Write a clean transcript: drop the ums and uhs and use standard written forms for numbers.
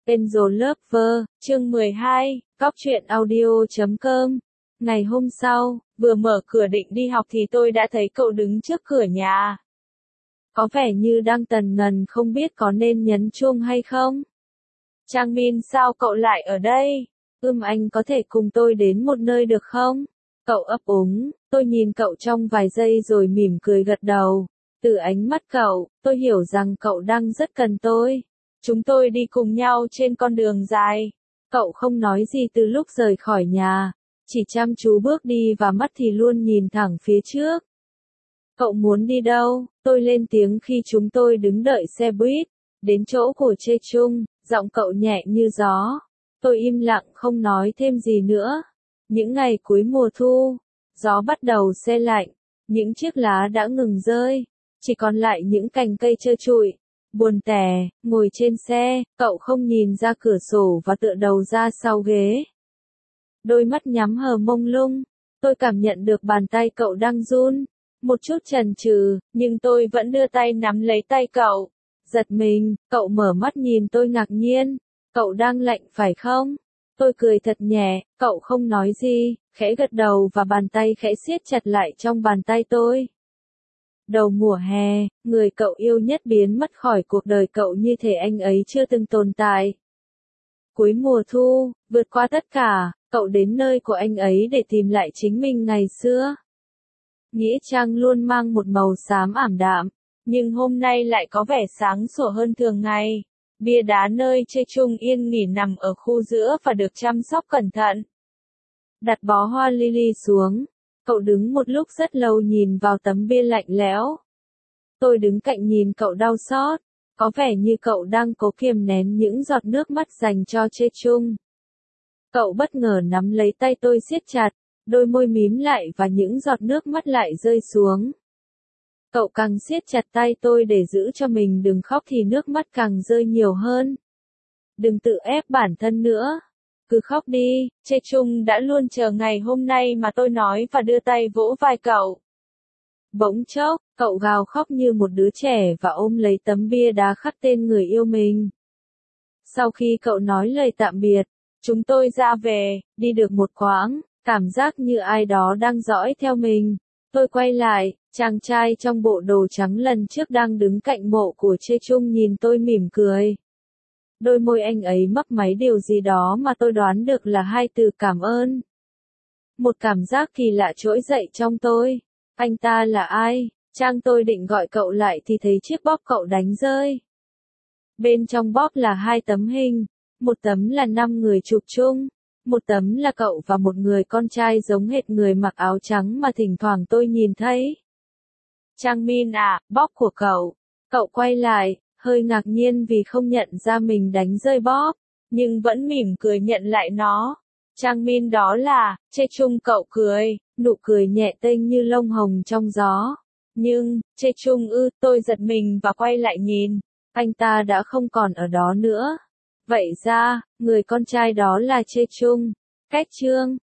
Angel Lover, chương 12, Góc truyện audio.com. Ngày hôm sau, vừa mở cửa định đi học thì tôi đã thấy cậu đứng trước cửa nhà. Có vẻ như đang tần ngần không biết có nên nhấn chuông hay không. Trang Min, sao cậu lại ở đây? Anh có thể cùng tôi đến một nơi được không? Cậu ấp úng, tôi nhìn cậu trong vài giây rồi mỉm cười gật đầu. Từ ánh mắt cậu, tôi hiểu rằng cậu đang rất cần tôi. Chúng tôi đi cùng nhau trên con đường dài. Cậu không nói gì từ lúc rời khỏi nhà, chỉ chăm chú bước đi và mắt thì luôn nhìn thẳng phía trước. Cậu muốn đi đâu? Tôi lên tiếng khi chúng tôi đứng đợi xe buýt. Đến chỗ của Chê Chung, giọng cậu nhẹ như gió. Tôi im lặng không nói thêm gì nữa. Những ngày cuối mùa thu, gió bắt đầu se lạnh, những chiếc lá đã ngừng rơi, chỉ còn lại những cành cây trơ trụi. Buồn tẻ, ngồi trên xe, cậu không nhìn ra cửa sổ và tựa đầu ra sau ghế. Đôi mắt nhắm hờ mông lung, tôi cảm nhận được bàn tay cậu đang run. Một chút chần chừ, nhưng tôi vẫn đưa tay nắm lấy tay cậu. Giật mình, cậu mở mắt nhìn tôi ngạc nhiên. Cậu đang lạnh phải không? Tôi cười thật nhẹ, cậu không nói gì, khẽ gật đầu và bàn tay khẽ siết chặt lại trong bàn tay tôi. Đầu mùa hè, người cậu yêu nhất biến mất khỏi cuộc đời cậu như thể anh ấy chưa từng tồn tại. Cuối mùa thu, vượt qua tất cả, cậu đến nơi của anh ấy để tìm lại chính mình ngày xưa. Nghĩa trang luôn mang một màu xám ảm đạm, nhưng hôm nay lại có vẻ sáng sủa hơn thường ngày. Bia đá nơi Chê Chung yên nghỉ nằm ở khu giữa và được chăm sóc cẩn thận. Đặt bó hoa lily xuống, cậu đứng một lúc rất lâu nhìn vào tấm bia lạnh lẽo. Tôi đứng cạnh nhìn cậu đau xót, có vẻ như cậu đang cố kiềm nén những giọt nước mắt dành cho Chê Chung. Cậu bất ngờ nắm lấy tay tôi siết chặt, đôi môi mím lại và những giọt nước mắt lại rơi xuống. Cậu càng siết chặt tay tôi để giữ cho mình đừng khóc thì nước mắt càng rơi nhiều hơn. Đừng tự ép bản thân nữa. Cứ khóc đi, Chê Chung đã luôn chờ ngày hôm nay mà tôi nói và đưa tay vỗ vai cậu. Bỗng chốc, cậu gào khóc như một đứa trẻ và ôm lấy tấm bia đá khắc tên người yêu mình. Sau khi cậu nói lời tạm biệt, chúng tôi ra về, đi được một quãng, cảm giác như ai đó đang dõi theo mình. Tôi quay lại, chàng trai trong bộ đồ trắng lần trước đang đứng cạnh mộ của Chê Chung nhìn tôi mỉm cười. Đôi môi anh ấy mấp máy điều gì đó mà tôi đoán được là hai từ cảm ơn. Một cảm giác kỳ lạ trỗi dậy trong tôi. Anh ta là ai? Trang tôi định gọi cậu lại thì thấy chiếc bóp cậu đánh rơi. Bên trong bóp là hai tấm hình. Một tấm là 5 người chụp chung. Một tấm là cậu và một người con trai giống hệt người mặc áo trắng mà thỉnh thoảng tôi nhìn thấy. Trang Min à, bóp của cậu. Cậu quay lại, hơi ngạc nhiên vì không nhận ra mình đánh rơi bóp, nhưng vẫn mỉm cười nhận lại nó. Trang Min đó là, Chê Chung cậu cười, nụ cười nhẹ tênh như lông hồng trong gió. Nhưng, Chê Chung tôi giật mình và quay lại nhìn. Anh ta đã không còn ở đó nữa. Vậy ra, người con trai đó là Chê Chung. Cách chương